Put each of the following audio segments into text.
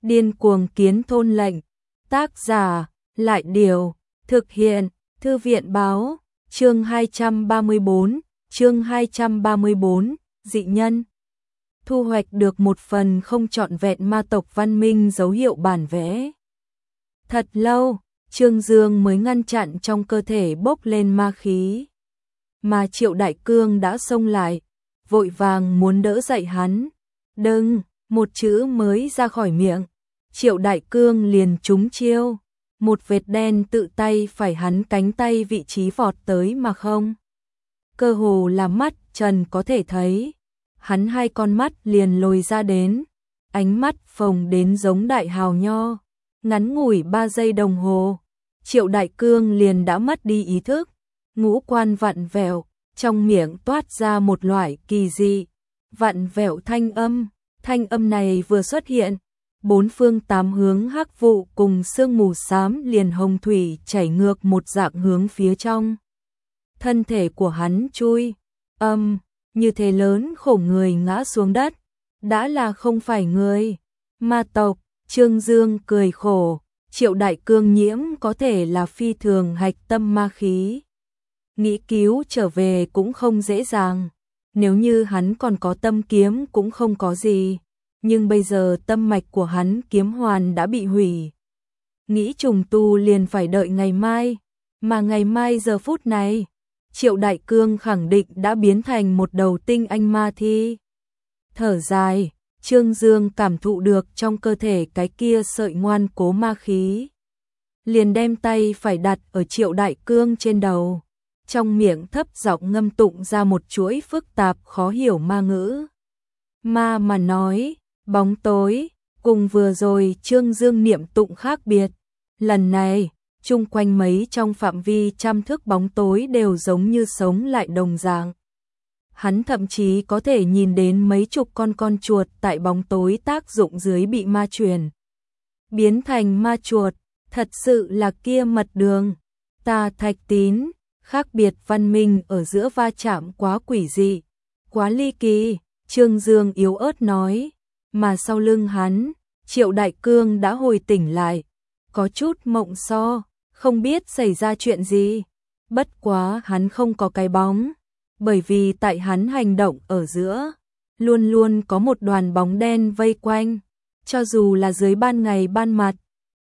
Điên cuồng kiến thôn lệnh. Tác giả, Lại Điều. Thực hiện, Thư viện Báo. Chương 234, dị nhân. Thu hoạch được một phần không trọn vẹn ma tộc văn minh dấu hiệu bản vẽ. Thật lâu, Trương Dương mới ngăn chặn trong cơ thể bốc lên ma khí. Mà Triệu Đại Cương đã xông lại, vội vàng muốn đỡ dậy hắn. Đừng, một chữ mới ra khỏi miệng. Triệu Đại Cương liền trúng chiêu. Một vệt đen tự tay phải hắn cánh tay vị trí vọt tới mà không. Cơ hồ là mắt trần có thể thấy. Hắn hai con mắt liền lồi ra đến. Ánh mắt phồng đến giống đại hào nho. Ngắn ngủi 3 giây đồng hồ. Triệu Đại Cương liền đã mất đi ý thức. Ngũ quan vặn vẹo, trong miệng toát ra một loại kỳ dị. Vặn vẹo thanh âm. Thanh âm này vừa xuất hiện. 4 phương 8 hướng hắc vụ cùng sương mù xám liền hồng thủy chảy ngược một dạng hướng phía trong. Thân thể của hắn chui, như thế lớn khổ người ngã xuống đất, đã là không phải người. Ma tộc, Trương Dương cười khổ, Triệu Đại Cương nhiễm có thể là phi thường hạch tâm ma khí. Nghĩ cứu trở về cũng không dễ dàng, nếu như hắn còn có tâm kiếm cũng không có gì. Nhưng bây giờ tâm mạch của hắn kiếm hoàn đã bị hủy. Nghĩ trùng tu liền phải đợi ngày mai, mà ngày mai giờ phút này, Triệu Đại Cương khẳng định đã biến thành một đầu tinh anh ma thi. Thở dài, Trương Dương cảm thụ được trong cơ thể cái kia sợi ngoan cố ma khí. Liền đem tay phải đặt ở Triệu Đại Cương trên đầu, trong miệng thấp giọng ngâm tụng ra một chuỗi phức tạp khó hiểu ma ngữ. Ma mà nói, bóng tối, cùng vừa rồi Trương Dương niệm tụng khác biệt. Lần này, chung quanh mấy trong phạm vi trăm thước bóng tối đều giống như sống lại đồng dạng. Hắn thậm chí có thể nhìn đến mấy chục con chuột tại bóng tối tác dụng dưới bị ma truyền. Biến thành ma chuột, thật sự là kia mật đường. Ta Thạch Tín, khác biệt văn minh ở giữa va chạm quá quỷ dị, quá ly kỳ, Trương Dương yếu ớt nói. Mà sau lưng hắn, Triệu Đại Cương đã hồi tỉnh lại, có chút mộng so, không biết xảy ra chuyện gì. Bất quá hắn không có cái bóng, bởi vì tại hắn hành động ở giữa, luôn luôn có một đoàn bóng đen vây quanh, cho dù là dưới ban ngày ban mặt,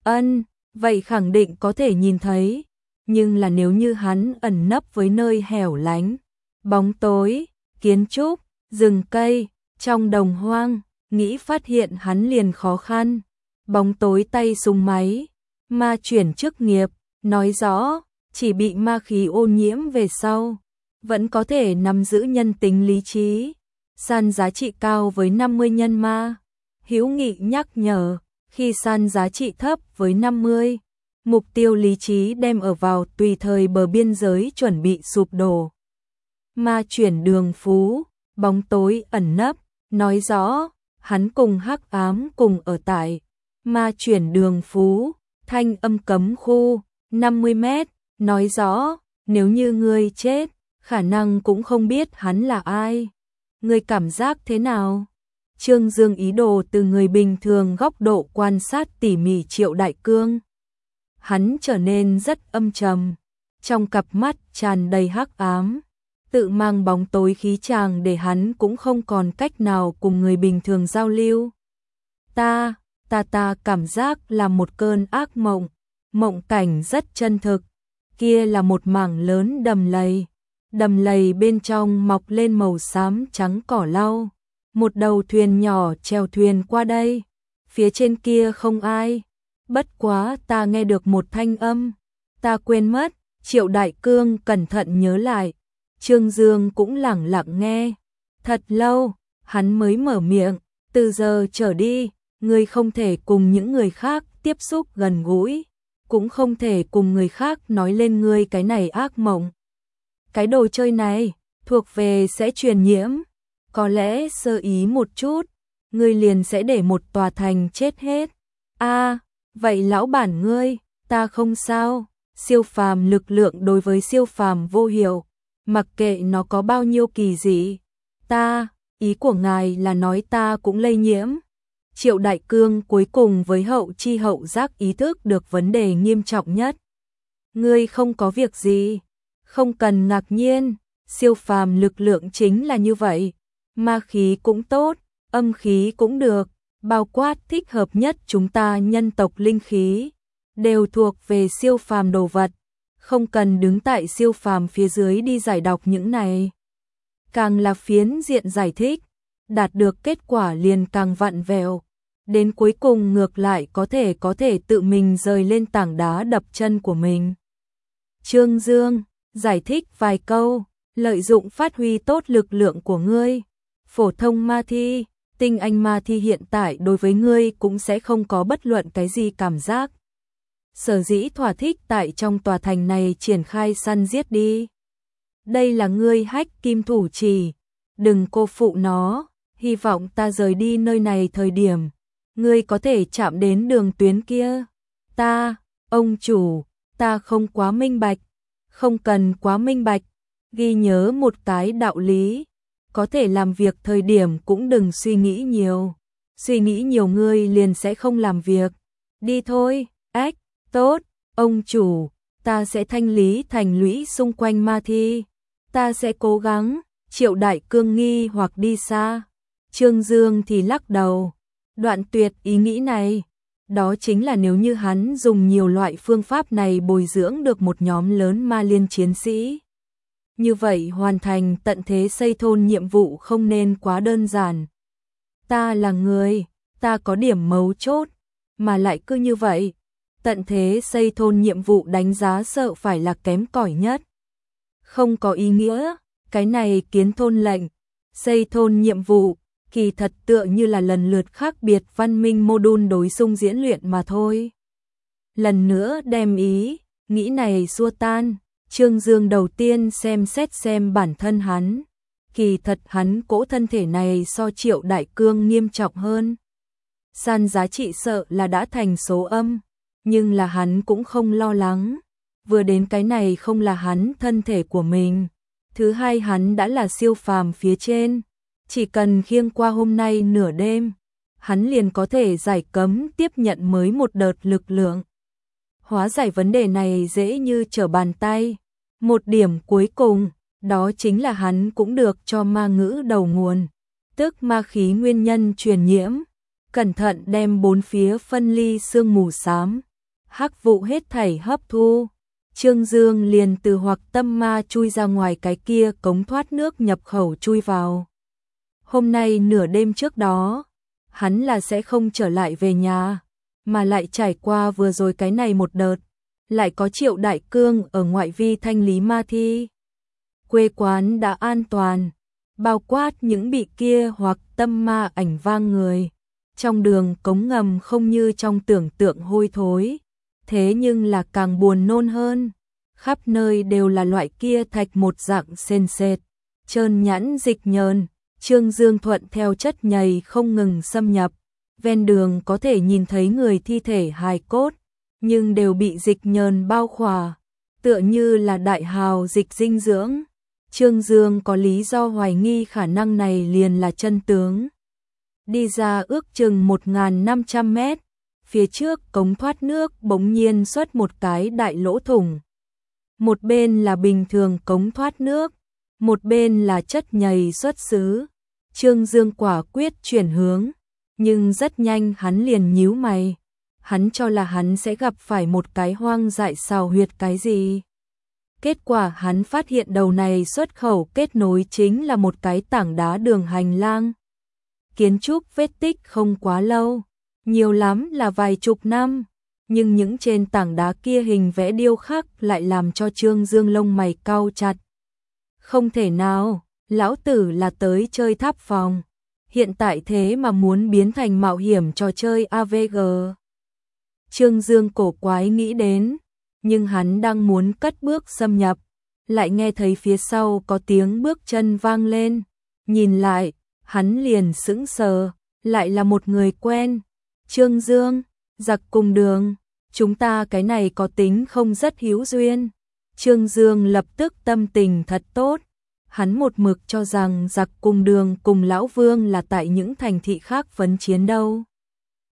vậy khẳng định có thể nhìn thấy, nhưng là nếu như hắn ẩn nấp với nơi hẻo lánh, bóng tối, kiến trúc, rừng cây, trong đồng hoang, nghĩ phát hiện hắn liền khó khăn. Bóng tối tay súng máy, ma chuyển chức nghiệp, nói rõ, chỉ bị ma khí ô nhiễm về sau, vẫn có thể nắm giữ nhân tính lý trí. Săn giá trị cao với 50 nhân ma. Hữu Nghị nhắc nhở, khi săn giá trị thấp với 50, mục tiêu lý trí đem ở vào tùy thời bờ biên giới chuẩn bị sụp đổ. Ma chuyển đường phú, bóng tối ẩn nấp, nói rõ, hắn cùng hắc ám cùng ở tại ma chuyển đường phú, thanh âm cấm khu, 50 mét, nói rõ, nếu như ngươi chết, khả năng cũng không biết hắn là ai. Ngươi cảm giác thế nào? Trương Dương ý đồ từ người bình thường góc độ quan sát tỉ mỉ Triệu Đại Cương. Hắn trở nên rất âm trầm, trong cặp mắt tràn đầy hắc ám. Tự mang bóng tối khí chàng để hắn cũng không còn cách nào cùng người bình thường giao lưu. Ta cảm giác là một cơn ác mộng, mộng cảnh rất chân thực. Kia là một mảng lớn đầm lầy bên trong mọc lên màu xám trắng cỏ lau. Một đầu thuyền nhỏ chèo thuyền qua đây, phía trên kia không ai. Bất quá ta nghe được một thanh âm, ta quên mất. Triệu Đại Cương cẩn thận nhớ lại. Trương Dương cũng lẳng lặng nghe. Thật lâu, hắn mới mở miệng, từ giờ trở đi, ngươi không thể cùng những người khác tiếp xúc gần gũi, cũng không thể cùng người khác nói lên ngươi cái này ác mộng. Cái đồ chơi này, thuộc về sẽ truyền nhiễm, có lẽ sơ ý một chút, ngươi liền sẽ để một tòa thành chết hết. Vậy lão bản ngươi, ta không sao, siêu phàm lực lượng đối với siêu phàm vô hiệu. Mặc kệ nó có bao nhiêu kỳ dị, ý của ngài là nói ta cũng lây nhiễm. Triệu Đại Cương cuối cùng với hậu chi hậu giác ý thức được vấn đề nghiêm trọng nhất. Ngươi không có việc gì, không cần ngạc nhiên, siêu phàm lực lượng chính là như vậy, ma khí cũng tốt, âm khí cũng được, bao quát thích hợp nhất chúng ta nhân tộc linh khí, đều thuộc về siêu phàm đồ vật, không cần đứng tại siêu phàm phía dưới đi giải đọc những này. Càng là phiến diện giải thích, đạt được kết quả liền càng vặn vẹo, đến cuối cùng ngược lại có thể tự mình rời lên tảng đá đập chân của mình. Trương Dương giải thích vài câu, lợi dụng phát huy tốt lực lượng của ngươi. Phổ thông ma thi, tinh anh ma thi hiện tại đối với ngươi cũng sẽ không có bất luận cái gì cảm giác. Sở dĩ thỏa thích tại trong tòa thành này triển khai săn giết đi. Đây là ngươi Hách Kim Thủ Chỉ, đừng cô phụ nó, hy vọng ta rời đi nơi này thời điểm, ngươi có thể chạm đến đường tuyến kia. Ông chủ, ta không quá minh bạch, không cần quá minh bạch, ghi nhớ một cái đạo lý, có thể làm việc thời điểm cũng đừng suy nghĩ nhiều ngươi liền sẽ không làm việc. Đi thôi, tốt, ông chủ, ta sẽ thanh lý thành lũy xung quanh ma thi, ta sẽ cố gắng. Triệu Đại Cương nghi hoặc đi xa, Trương Dương thì lắc đầu, đoạn tuyệt ý nghĩ này. Đó chính là nếu như hắn dùng nhiều loại phương pháp này bồi dưỡng được một nhóm lớn ma liên chiến sĩ. Như vậy hoàn thành tận thế xây thôn nhiệm vụ không nên quá đơn giản. Ta là người, ta có điểm mấu chốt, mà lại cứ như vậy. Tận thế xây thôn nhiệm vụ đánh giá sợ phải là kém cỏi nhất. Không có ý nghĩa, cái này kiến thôn lệnh, xây thôn nhiệm vụ, kỳ thật tựa như là lần lượt khác biệt văn minh module đối xung diễn luyện mà thôi. Lần nữa đem nghĩ này xua tan, Trương Dương đầu tiên xem bản thân hắn. Kỳ thật hắn cỗ thân thể này so Triệu Đại Cương nghiêm trọng hơn. San giá trị sợ là đã thành số âm, nhưng là hắn cũng không lo lắng. Vừa đến cái này không là hắn thân thể của mình. Thứ hai hắn đã là siêu phàm phía trên. Chỉ cần khiêng qua hôm nay nửa đêm, hắn liền có thể giải cấm tiếp nhận mới một đợt lực lượng. Hóa giải vấn đề này dễ như trở bàn tay. Một điểm cuối cùng, đó chính là hắn cũng được cho ma ngữ đầu nguồn, tức ma khí nguyên nhân truyền nhiễm. Cẩn thận đem bốn phía phân ly sương mù xám, hắc vụ hết thảy hấp thu. Trương Dương liền từ hoặc tâm ma chui ra ngoài cái kia cống thoát nước nhập khẩu chui vào. Hôm nay nửa đêm trước đó, hắn là sẽ không trở lại về nhà, mà lại trải qua vừa rồi cái này một đợt, lại có Triệu Đại Cương ở ngoại vi thanh lý ma thi. Quê quán đã an toàn, bao quát những bị kia hoặc tâm ma ảnh vang người. Trong đường cống ngầm không như trong tưởng tượng hôi thối, thế nhưng là càng buồn nôn hơn. Khắp nơi đều là loại kia thạch một dạng sền sệt, trơn nhẵn dịch nhờn. Trương Dương thuận theo chất nhầy không ngừng xâm nhập, ven đường có thể nhìn thấy người thi thể hài cốt, nhưng đều bị dịch nhờn bao khỏa, tựa như là đại hào dịch dinh dưỡng. Trương Dương có lý do hoài nghi khả năng này liền là chân tướng. Đi ra ước chừng 1.500 mét, phía trước cống thoát nước bỗng nhiên xuất một cái đại lỗ thủng. Một bên là bình thường cống thoát nước, một bên là chất nhầy xuất xứ. Trương Dương quả quyết chuyển hướng, nhưng rất nhanh hắn liền nhíu mày. Hắn cho là hắn sẽ gặp phải một cái hoang dại xào huyệt cái gì. Kết quả hắn phát hiện đầu này xuất khẩu kết nối chính là một cái tảng đá đường hành lang. Kiến trúc vết tích không quá lâu, nhiều lắm là vài chục năm, nhưng những trên tảng đá kia hình vẽ điêu khắc lại làm cho Trương Dương lông mày cau chặt. Không thể nào, lão tử là tới chơi tháp phòng, hiện tại thế mà muốn biến thành mạo hiểm trò chơi AVG. Trương Dương cổ quái nghĩ đến, nhưng hắn đang muốn cất bước xâm nhập, lại nghe thấy phía sau có tiếng bước chân vang lên, nhìn lại, hắn liền sững sờ, lại là một người quen. Trương Dương, giặc cùng đường, chúng ta cái này có tính không rất hữu duyên. Trương Dương lập tức tâm tình thật tốt, hắn một mực cho rằng giặc cùng đường cùng lão Vương là tại những thành thị khác vấn chiến đâu.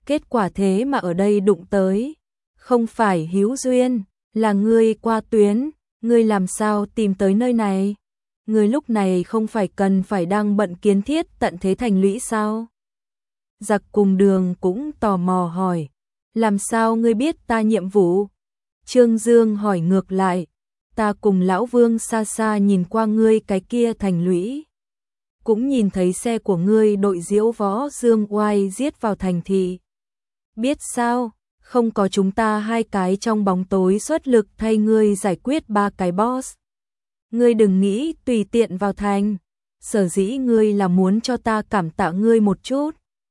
Kết quả thế mà ở đây đụng tới. Không phải hữu duyên, là ngươi qua tuyến, ngươi làm sao tìm tới nơi này? Ngươi lúc này không phải cần phải đang bận kiến thiết tận thế thành lũy sao? Giặc cùng đường cũng tò mò hỏi, làm sao ngươi biết ta nhiệm vụ? Trương Dương hỏi ngược lại, ta cùng lão Vương xa xa nhìn qua ngươi cái kia thành lũy. Cũng nhìn thấy xe của ngươi đội diễu võ Dương Oai giết vào thành thị. Biết sao, không có chúng ta hai cái trong bóng tối xuất lực thay ngươi giải quyết ba cái boss. Ngươi đừng nghĩ tùy tiện vào thành, sở dĩ ngươi là muốn cho ta cảm tạ ngươi một chút.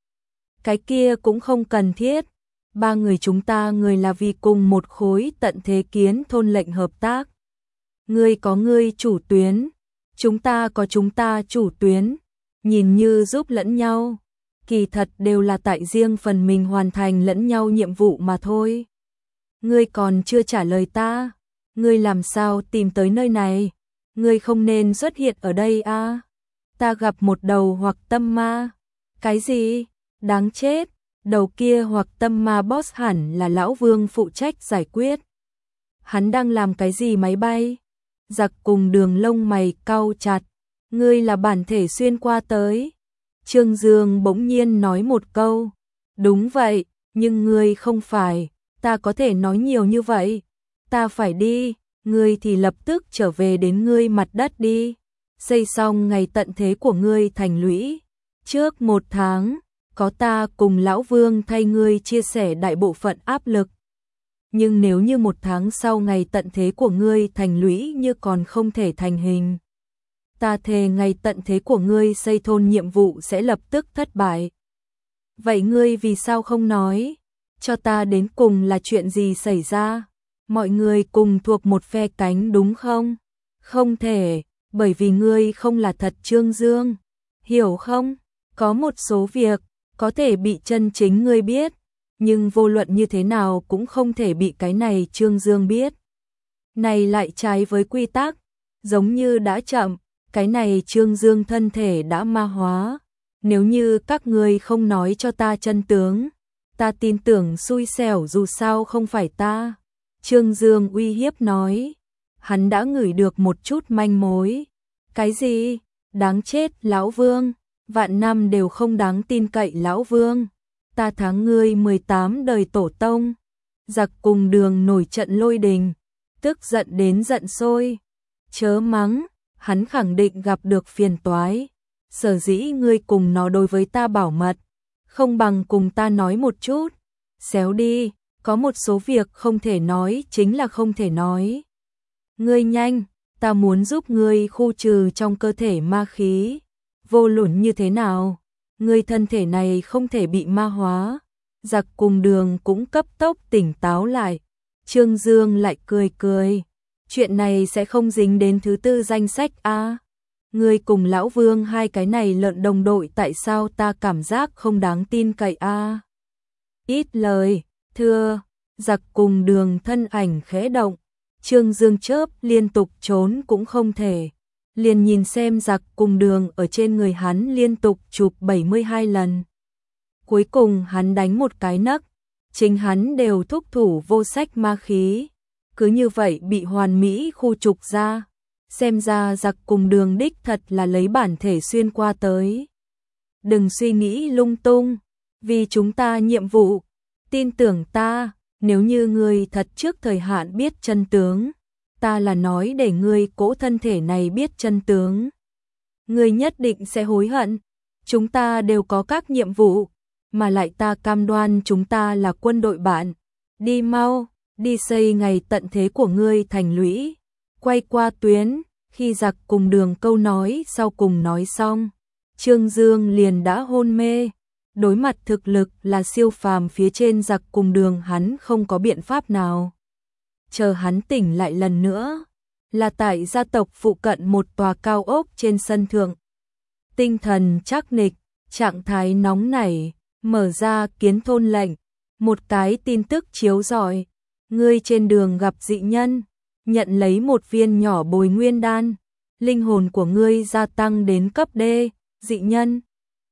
Cái kia cũng không cần thiết, ba người chúng ta người là vì cùng một khối tận thế kiến thôn lệnh hợp tác. Ngươi có ngươi chủ tuyến, chúng ta có chúng ta chủ tuyến, nhìn như giúp lẫn nhau, kỳ thật đều là tại riêng phần mình hoàn thành lẫn nhau nhiệm vụ mà thôi. Ngươi còn chưa trả lời ta, ngươi làm sao tìm tới nơi này, ngươi không nên xuất hiện ở đây à? Ta gặp một đầu hoặc tâm ma. Cái gì? Đáng chết, đầu kia hoặc tâm ma boss hẳn là lão Vương phụ trách giải quyết. Hắn đang làm cái gì máy bay? Giặc cùng đường lông mày cau chặt, ngươi là bản thể xuyên qua tới. Trương Dương bỗng nhiên nói một câu, đúng vậy, nhưng ngươi không phải, ta có thể nói nhiều như vậy. Ta phải đi, ngươi thì lập tức trở về đến ngươi mặt đất đi. Xây xong ngày tận thế của ngươi thành lũy. Trước 1 tháng, có ta cùng lão Vương thay ngươi chia sẻ đại bộ phận áp lực. Nhưng nếu như 1 tháng sau ngày tận thế của ngươi thành lũy như còn không thể thành hình, ta thề ngày tận thế của ngươi xây thôn nhiệm vụ sẽ lập tức thất bại. Vậy ngươi vì sao không nói? Cho ta đến cùng là chuyện gì xảy ra? Mọi người cùng thuộc một phe cánh đúng không? Không thể, bởi vì ngươi không là thật Trương Dương. Hiểu không? Có một số việc, có thể bị chân chính ngươi biết, nhưng vô luận như thế nào cũng không thể bị cái này Trương Dương biết. Này lại trái với quy tắc, giống như đã chậm, cái này Trương Dương thân thể đã ma hóa. Nếu như các ngươi không nói cho ta chân tướng, ta tin tưởng xui xẻo dù sao không phải ta. Trương Dương uy hiếp nói, hắn đã ngửi được một chút manh mối. Cái gì? Đáng chết lão Vương, vạn năm đều không đáng tin cậy lão Vương. Ta thắng ngươi 18 đời tổ tông. Giặc cùng đường nổi trận lôi đình, tức giận đến giận sôi. Chớ mắng, hắn khẳng định gặp được phiền toái. Sở dĩ ngươi cùng nó đối với ta bảo mật, không bằng cùng ta nói một chút. Xéo đi, có một số việc không thể nói chính là không thể nói. Ngươi nhanh, ta muốn giúp ngươi khu trừ trong cơ thể ma khí. Vô luận như thế nào, ngươi thân thể này không thể bị ma hóa. Giặc cùng đường cũng cấp tốc tỉnh táo lại. Trương Dương lại cười cười. Chuyện này sẽ không dính đến thứ 4 danh sách a. Ngươi cùng lão Vương hai cái này lợn đồng đội tại sao ta cảm giác không đáng tin cậy a? Ít lời, thưa, giặc cùng đường thân ảnh khẽ động. Trương Dương chớp liên tục trốn cũng không thể. Liền nhìn xem giặc cùng đường ở trên người hắn liên tục chụp 72 lần. Cuối cùng hắn đánh một cái nấc, chính hắn đều thúc thủ vô sách ma khí. Cứ như vậy bị hoàn mỹ khu trục ra. Xem ra giặc cùng đường đích thật là lấy bản thể xuyên qua tới. Đừng suy nghĩ lung tung, vì chúng ta nhiệm vụ, tin tưởng ta, nếu như ngươi thật trước thời hạn biết chân tướng, ta là nói để ngươi cỗ thân thể này biết chân tướng. Ngươi nhất định sẽ hối hận, chúng ta đều có các nhiệm vụ, mà lại ta cam đoan chúng ta là quân đội bạn. Đi mau, đi xây ngày tận thế của ngươi thành lũy, quay qua tuyến. Khi giặc cùng đường câu nói sau cùng nói xong, Trương Dương liền đã hôn mê. Đối mặt thực lực là siêu phàm phía trên giặc cùng đường hắn không có biện pháp nào. Chờ hắn tỉnh lại lần nữa, là tại gia tộc phụ cận một tòa cao ốc trên sân thượng. Tinh thần trắc nịch, trạng thái nóng nảy, mở ra kiến thôn lệnh. Một cái tin tức chiếu rọi, ngươi trên đường gặp dị nhân. Nhận lấy một viên nhỏ bồi nguyên đan, linh hồn của ngươi gia tăng đến cấp D, dị nhân.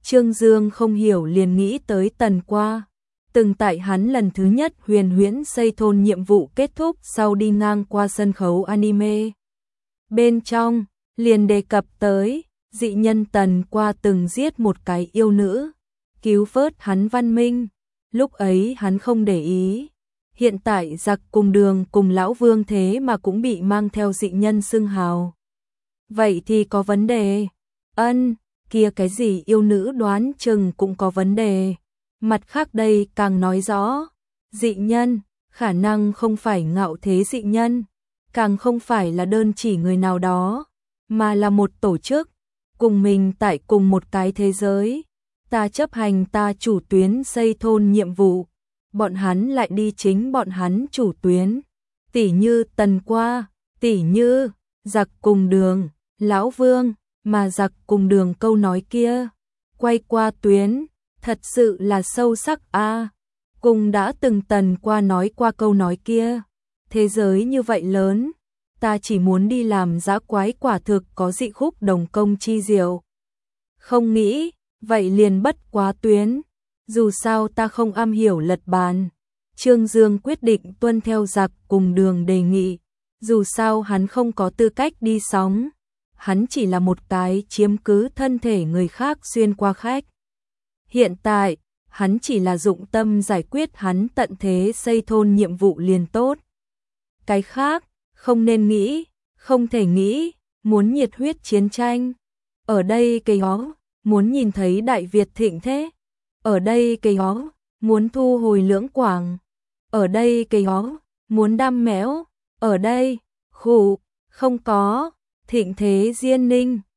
Trương Dương không hiểu liền nghĩ tới Tần Qua. Từng tại hắn lần thứ nhất huyền huyễn xây thôn nhiệm vụ kết thúc sau đi ngang qua sân khấu anime. Bên trong, liền đề cập tới, dị nhân Tần Qua từng giết một cái yêu nữ, cứu vớt hắn văn minh. Lúc ấy hắn không để ý. Hiện tại giặc cùng Đường cùng Lão Vương thế mà cũng bị mang theo dị nhân xưng hào. Vậy thì có vấn đề. Kia cái gì yêu nữ đoán chừng cũng có vấn đề. Mặt khác đây càng nói rõ, dị nhân, khả năng không phải ngạo thế dị nhân, càng không phải là đơn chỉ người nào đó, mà là một tổ chức, cùng mình tại cùng một cái thế giới. Ta chấp hành ta chủ tuyến xây thôn nhiệm vụ, bọn hắn lại đi chính bọn hắn chủ tuyến. Tỉ như Tần Qua, tỉ như giặc cùng Đường, Lão Vương, mà giặc cùng Đường câu nói kia, quay qua tuyến, thật sự là sâu sắc a. Cùng đã từng Tần Qua nói qua câu nói kia, thế giới như vậy lớn, ta chỉ muốn đi làm dã quái quả thực có dị khúc đồng công chi diệu. Không nghĩ, vậy liền bất quá tuyến, dù sao ta không am hiểu lật bàn. Trương Dương quyết định tuân theo giặc cùng Đường đề nghị, dù sao hắn không có tư cách đi sóng, hắn chỉ là một cái chiếm cứ thân thể người khác xuyên qua khách. Hiện tại, hắn chỉ là dụng tâm giải quyết hắn tận thế xây thôn nhiệm vụ liền tốt. Cái khác, không nên nghĩ, không thể nghĩ, muốn nhiệt huyết chiến tranh. Ở đây cây hó, muốn nhìn thấy Đại Việt thịnh thế. Ở đây cây hó, muốn thu hồi Lưỡng Quảng. Ở đây cây hó, muốn đam mẽo. Ở đây, khủ, không có, thịnh thế Diên Ninh.